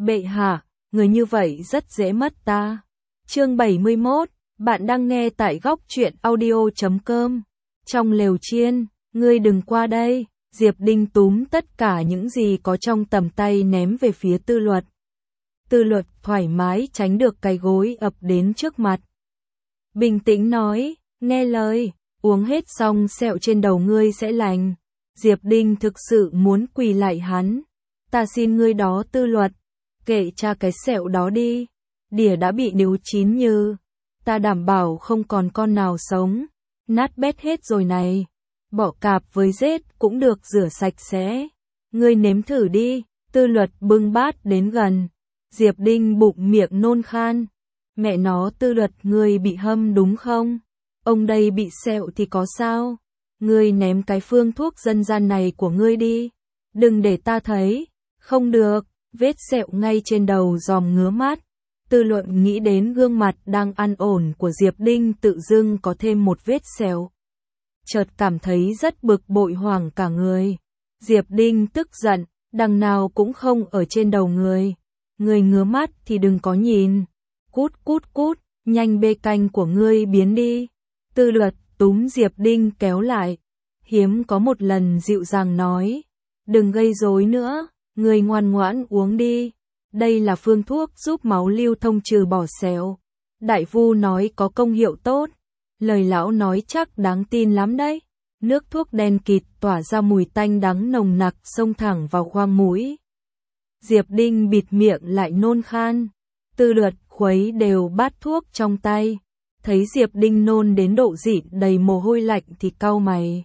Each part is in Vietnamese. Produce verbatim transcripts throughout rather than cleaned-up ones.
Bệ hạ, người như vậy rất dễ mất ta. Chương bảy mươi mốt, bạn đang nghe tại góc truyện audio chấm com. Trong lều chiên, ngươi đừng qua đây. Diệp Đinh túm tất cả những gì có trong tầm tay ném về phía Tư Luật. Tư Luật thoải mái tránh được cái gối ập đến trước mặt. Bình tĩnh nói, nghe lời, uống hết xong sẹo trên đầu ngươi sẽ lành. Diệp Đinh thực sự muốn quỳ lại hắn. Ta xin ngươi đó Tư Luật, kệ cha cái sẹo đó đi. Đỉa đã bị níu chín như, ta đảm bảo không còn con nào sống. Nát bét hết rồi này. Bỏ cạp với rết cũng được rửa sạch sẽ. Ngươi nếm thử đi. Tư Luật bưng bát đến gần. Diệp Đinh bụng miệng nôn khan. Mẹ nó Tư Luật, ngươi bị hâm đúng không? Ông đây bị sẹo thì có sao? Ngươi ném cái phương thuốc dân gian này của ngươi đi. Đừng để ta thấy. Không được. Vết sẹo ngay trên đầu giòm ngứa mắt. Tư Luận nghĩ đến gương mặt đang an ổn của Diệp Đinh tự dưng có thêm một vết sẹo. Chợt cảm thấy rất bực bội hoảng cả người. Diệp Đinh tức giận, đằng nào cũng không ở trên đầu người. Người ngứa mắt thì đừng có nhìn. Cút cút cút, nhanh bê canh của ngươi biến đi. Tư Luật túm Diệp Đinh kéo lại. Hiếm có một lần dịu dàng nói. Đừng gây rối nữa, ngươi ngoan ngoãn uống đi. Đây là phương thuốc giúp máu lưu thông trừ bỏ sẹo. Đại Vu nói có công hiệu tốt. Lời lão nói chắc đáng tin lắm đấy. Nước thuốc đen kịt tỏa ra mùi tanh đắng nồng nặc xông thẳng vào khoang mũi. Diệp Đinh bịt miệng lại nôn khan. Tư Luật khuấy đều bát thuốc trong tay. Thấy Diệp Đinh nôn đến độ dịn đầy mồ hôi lạnh thì cau mày.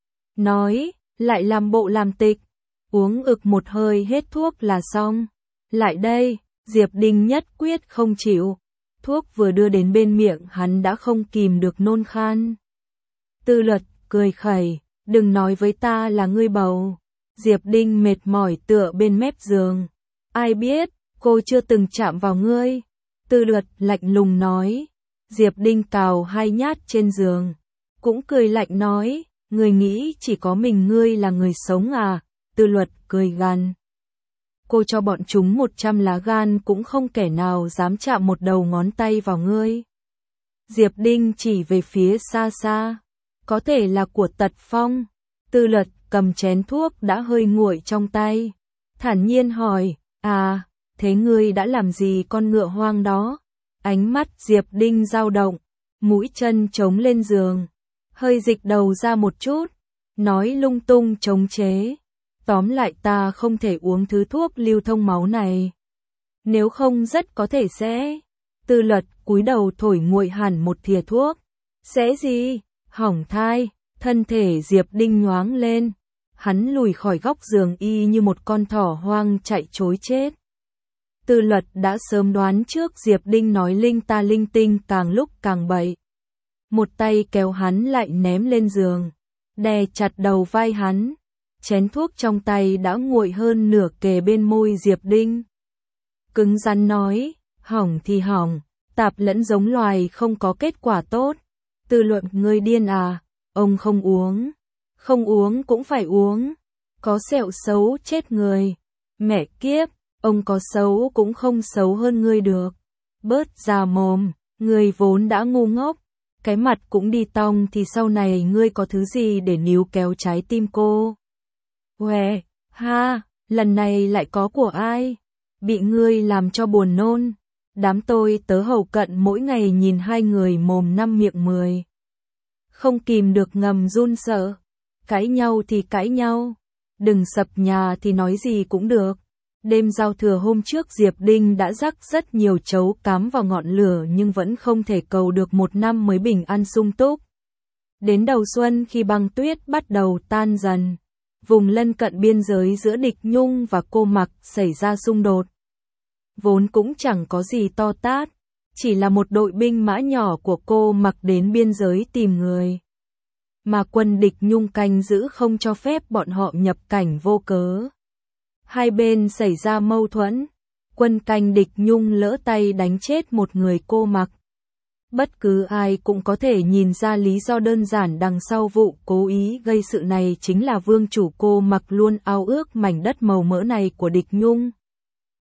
Nói, lại làm bộ làm tịch. Uống ực một hơi hết thuốc là xong. Lại đây, Diệp Đinh nhất quyết không chịu. Thuốc vừa đưa đến bên miệng hắn đã không kìm được nôn khan. Tư Luật cười khẩy, đừng nói với ta là ngươi bầu. Diệp Đinh mệt mỏi tựa bên mép giường. Ai biết, cô chưa từng chạm vào ngươi. Tư Luật lạnh lùng nói. Diệp Đinh cào hai nhát trên giường. Cũng cười lạnh nói, ngươi nghĩ chỉ có mình ngươi là người sống à? Tư Luật cười gằn. Cô cho bọn chúng một trăm lá gan cũng không kẻ nào dám chạm một đầu ngón tay vào ngươi. Diệp Đinh chỉ về phía xa xa. Có thể là của Tật Phong. Tư Luật cầm chén thuốc đã hơi nguội trong tay. Thản nhiên hỏi, à, thế ngươi đã làm gì con ngựa hoang đó? Ánh mắt Diệp Đinh dao động, mũi chân chống lên giường. Hơi dịch đầu ra một chút, nói lung tung chống chế. Tóm lại ta không thể uống thứ thuốc lưu thông máu này. Nếu không rất có thể sẽ. Tư Luật cúi đầu thổi nguội hẳn một thìa thuốc. Sẽ gì? Hỏng thai. Thân thể Diệp Đinh nhoáng lên. Hắn lùi khỏi góc giường y như một con thỏ hoang chạy trối chết. Tư Luật đã sớm đoán trước Diệp Đinh nói linh ta linh tinh càng lúc càng bậy. Một tay kéo hắn lại ném lên giường. Đè chặt đầu vai hắn. Chén thuốc trong tay đã nguội hơn nửa kề bên môi Diệp Đinh. Cứng rắn nói, hỏng thì hỏng, tạp lẫn giống loài không có kết quả tốt. Tư Luận, ngươi điên à, ông không uống. Không uống cũng phải uống. Có sẹo xấu chết người. Mẹ kiếp, ông có xấu cũng không xấu hơn ngươi được. Bớt già mồm, ngươi vốn đã ngu ngốc. Cái mặt cũng đi tong thì sau này ngươi có thứ gì để níu kéo trái tim cô. Uè, ha, lần này lại có của ai? Bị ngươi làm cho buồn nôn. Đám tôi tớ hầu cận mỗi ngày nhìn hai người mồm năm miệng mười. Không kìm được ngầm run sợ. Cãi nhau thì cãi nhau. Đừng sập nhà thì nói gì cũng được. Đêm giao thừa hôm trước Diệp Đinh đã rắc rất nhiều trấu cắm vào ngọn lửa nhưng vẫn không thể cầu được một năm mới bình an sung túc. Đến đầu xuân khi băng tuyết bắt đầu tan dần. Vùng lân cận biên giới giữa Địch Nhung và Cô Mặc xảy ra xung đột. Vốn cũng chẳng có gì to tát, chỉ là một đội binh mã nhỏ của Cô Mặc đến biên giới tìm người. Mà quân Địch Nhung canh giữ không cho phép bọn họ nhập cảnh vô cớ. Hai bên xảy ra mâu thuẫn, quân canh Địch Nhung lỡ tay đánh chết một người Cô Mặc. Bất cứ ai cũng có thể nhìn ra lý do đơn giản đằng sau vụ cố ý gây sự này chính là vương chủ Cô Mặc luôn ao ước mảnh đất màu mỡ này của Địch Nhung.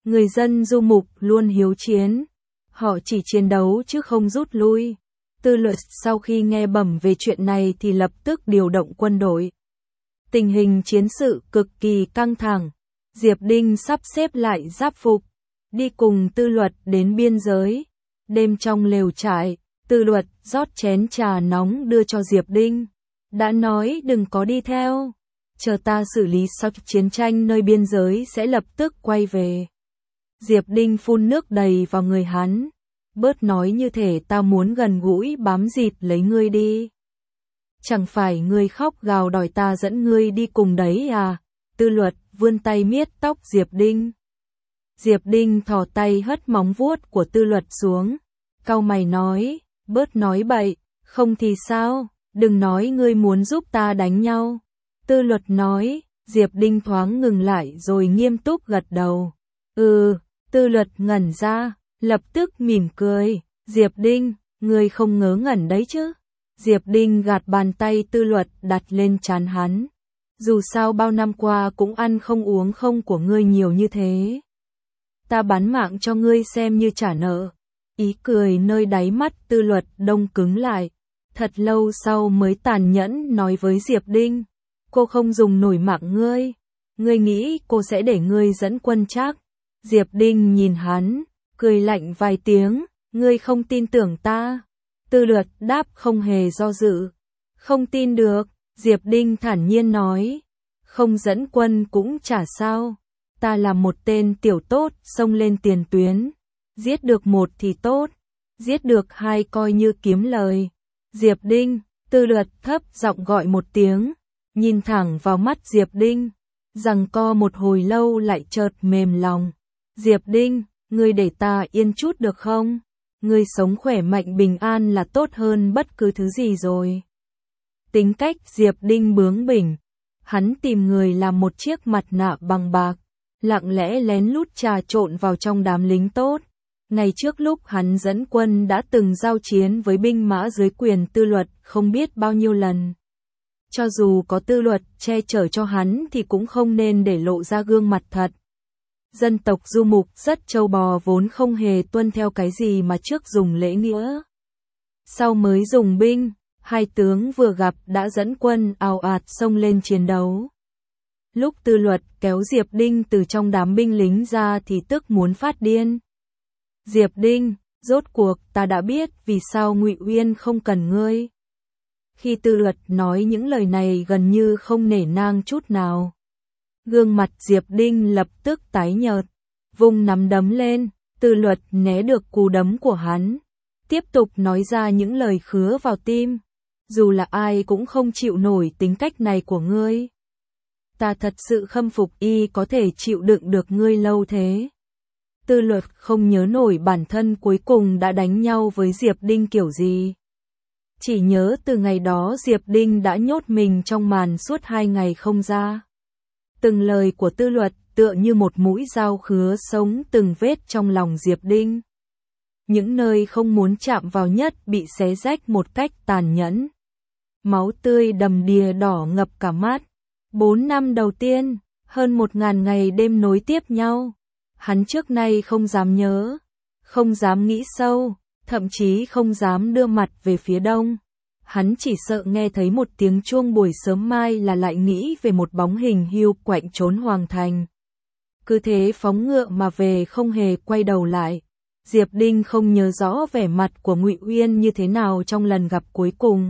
Người dân du mục luôn hiếu chiến. Họ chỉ chiến đấu chứ không rút lui. Tư Luật sau khi nghe bẩm về chuyện này thì lập tức điều động quân đội. Tình hình chiến sự cực kỳ căng thẳng. Diệp Đinh sắp xếp lại giáp phục, đi cùng Tư Luật đến biên giới. Đêm trong lều trại, Tư Luật rót chén trà nóng đưa cho Diệp Đinh. Đã nói đừng có đi theo. Chờ ta xử lý xong chiến tranh nơi biên giới sẽ lập tức quay về. Diệp Đinh phun nước đầy vào người hắn. Bớt nói như thể ta muốn gần gũi bám dịt lấy ngươi đi. Chẳng phải ngươi khóc gào đòi ta dẫn ngươi đi cùng đấy à? Tư Luật vươn tay miết tóc Diệp Đinh. Diệp Đinh thò tay hất móng vuốt của Tư Luật xuống. Cau mày nói, bớt nói bậy, không thì sao, đừng nói ngươi muốn giúp ta đánh nhau. Tư Luật nói, Diệp Đinh thoáng ngừng lại rồi nghiêm túc gật đầu. Ừ, Tư Luật ngẩn ra, lập tức mỉm cười. Diệp Đinh, ngươi không ngớ ngẩn đấy chứ? Diệp Đinh gạt bàn tay Tư Luật đặt lên trán hắn. Dù sao bao năm qua cũng ăn không uống không của ngươi nhiều như thế. Ta bán mạng cho ngươi xem như trả nợ. Ý cười nơi đáy mắt Tư Luật đông cứng lại. Thật lâu sau mới tàn nhẫn nói với Diệp Đinh. Cô không dùng nổi mạng ngươi. Ngươi nghĩ cô sẽ để ngươi dẫn quân chắc? Diệp Đinh nhìn hắn, cười lạnh vài tiếng. Ngươi không tin tưởng ta? Tư Luật đáp không hề do dự. Không tin được, Diệp Đinh thản nhiên nói. Không dẫn quân cũng chả sao. Ta là một tên tiểu tốt, xông lên tiền tuyến. Giết được một thì tốt, giết được hai coi như kiếm lời. Diệp Đinh, Tư Luật thấp giọng gọi một tiếng, nhìn thẳng vào mắt Diệp Đinh, giằng co một hồi lâu lại chợt mềm lòng. Diệp Đinh, ngươi để ta yên chút được không? Ngươi sống khỏe mạnh bình an là tốt hơn bất cứ thứ gì rồi. Tính cách Diệp Đinh bướng bỉnh, hắn tìm người làm một chiếc mặt nạ bằng bạc, lặng lẽ lén lút trà trộn vào trong đám lính tốt. Ngày trước lúc hắn dẫn quân đã từng giao chiến với binh mã dưới quyền Tư Luật không biết bao nhiêu lần. Cho dù có Tư Luật che chở cho hắn thì cũng không nên để lộ ra gương mặt thật. Dân tộc du mục rất trâu bò vốn không hề tuân theo cái gì mà trước dùng lễ nghĩa. Sau mới dùng binh, hai tướng vừa gặp đã dẫn quân ào ạt xông lên chiến đấu. Lúc Tư Luật kéo Diệp Đinh từ trong đám binh lính ra thì tức muốn phát điên. Diệp Đinh, rốt cuộc ta đã biết vì sao Ngụy Uyên không cần ngươi. Khi Tư Luật nói những lời này gần như không nể nang chút nào. Gương mặt Diệp Đinh lập tức tái nhợt, vung nắm đấm lên, Tư Luật né được cú đấm của hắn. Tiếp tục nói ra những lời khứa vào tim. Dù là ai cũng không chịu nổi tính cách này của ngươi. Ta thật sự khâm phục y có thể chịu đựng được ngươi lâu thế. Tư Luật không nhớ nổi bản thân cuối cùng đã đánh nhau với Diệp Đinh kiểu gì. Chỉ nhớ từ ngày đó Diệp Đinh đã nhốt mình trong màn suốt hai ngày không ra. Từng lời của Tư Luật tựa như một mũi dao khứa sống từng vết trong lòng Diệp Đinh. Những nơi không muốn chạm vào nhất bị xé rách một cách tàn nhẫn. Máu tươi đầm đìa đỏ ngập cả mắt. Bốn năm đầu tiên, hơn một ngàn ngày đêm nối tiếp nhau. Hắn trước nay không dám nhớ, không dám nghĩ sâu, thậm chí không dám đưa mặt về phía đông. Hắn chỉ sợ nghe thấy một tiếng chuông buổi sớm mai là lại nghĩ về một bóng hình hưu quạnh trốn hoàng thành. Cứ thế phóng ngựa mà về không hề quay đầu lại. Diệp Đinh không nhớ rõ vẻ mặt của Ngụy Uyên như thế nào trong lần gặp cuối cùng.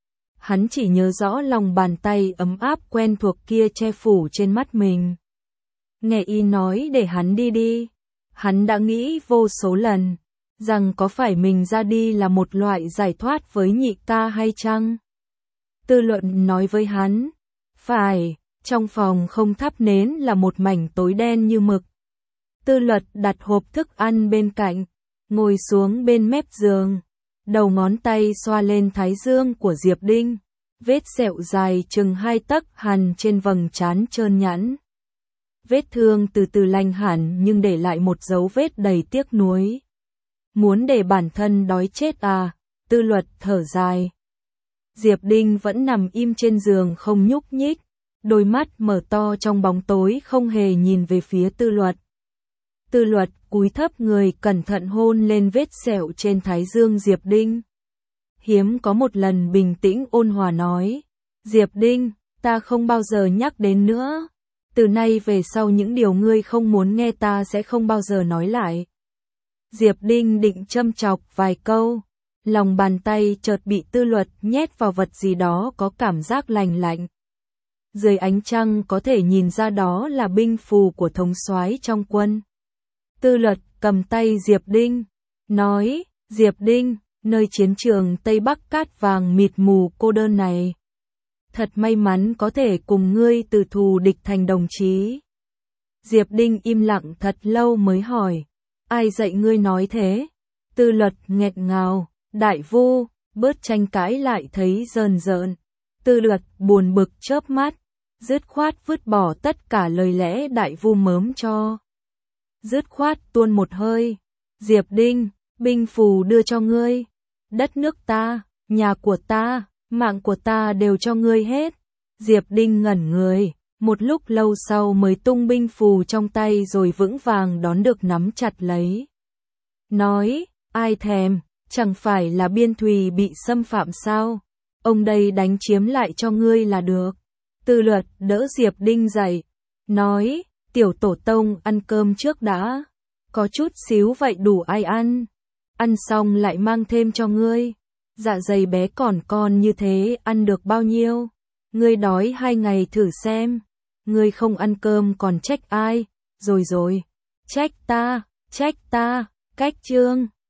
Hắn chỉ nhớ rõ lòng bàn tay ấm áp quen thuộc kia che phủ trên mắt mình. Nghe y nói để hắn đi đi. Hắn đã nghĩ vô số lần, rằng có phải mình ra đi là một loại giải thoát với nhị ca hay chăng? Tư Luận nói với hắn, phải, trong phòng không thắp nến là một mảnh tối đen như mực. Tư Luật đặt hộp thức ăn bên cạnh, ngồi xuống bên mép giường, đầu ngón tay xoa lên thái dương của Diệp Đinh, vết sẹo dài chừng hai tấc hằn trên vầng trán trơn nhẵn. Vết thương từ từ lành hẳn nhưng để lại một dấu vết đầy tiếc nuối. Muốn để bản thân đói chết à? Tư Luật thở dài. Diệp Đinh vẫn nằm im trên giường không nhúc nhích, đôi mắt mở to trong bóng tối không hề nhìn về phía Tư Luật. Tư Luật cúi thấp người cẩn thận hôn lên vết sẹo trên thái dương Diệp Đinh. Hiếm có một lần bình tĩnh ôn hòa nói, Diệp Đinh, ta không bao giờ nhắc đến nữa. Từ nay về sau những điều ngươi không muốn nghe ta sẽ không bao giờ nói lại. Diệp Đinh định châm chọc vài câu, lòng bàn tay chợt bị Tư Luật nhét vào vật gì đó có cảm giác lành lạnh. Dưới ánh trăng có thể nhìn ra đó là binh phù của thống soái trong quân. Tư Luật cầm tay Diệp Đinh, nói, Diệp Đinh, nơi chiến trường Tây Bắc cát vàng mịt mù cô đơn này. Thật may mắn có thể cùng ngươi từ thù địch thành đồng chí. Diệp Đinh im lặng thật lâu mới hỏi, ai dạy ngươi nói thế? Tư Luật nghẹt ngào, đại vu, bớt tranh cãi lại thấy rờn rợn. Tư Luật buồn bực chớp mắt, dứt khoát vứt bỏ tất cả lời lẽ đại vu mớm cho. Dứt khoát tuôn một hơi, Diệp Đinh, binh phù đưa cho ngươi. Đất nước ta, nhà của ta, mạng của ta đều cho ngươi hết. Diệp Đinh ngẩn người, một lúc lâu sau mới tung binh phù trong tay rồi vững vàng đón được nắm chặt lấy. Nói, ai thèm, chẳng phải là Biên Thùy bị xâm phạm sao? Ông đây đánh chiếm lại cho ngươi là được. Tư Luật đỡ Diệp Đinh dậy, nói, tiểu tổ tông ăn cơm trước đã. Có chút xíu vậy đủ ai ăn. Ăn xong lại mang thêm cho ngươi. Dạ dày bé còn con như thế ăn được bao nhiêu? Ngươi đói hai ngày thử xem. Ngươi không ăn cơm còn trách ai? Rồi rồi, trách ta, trách ta, cách chương.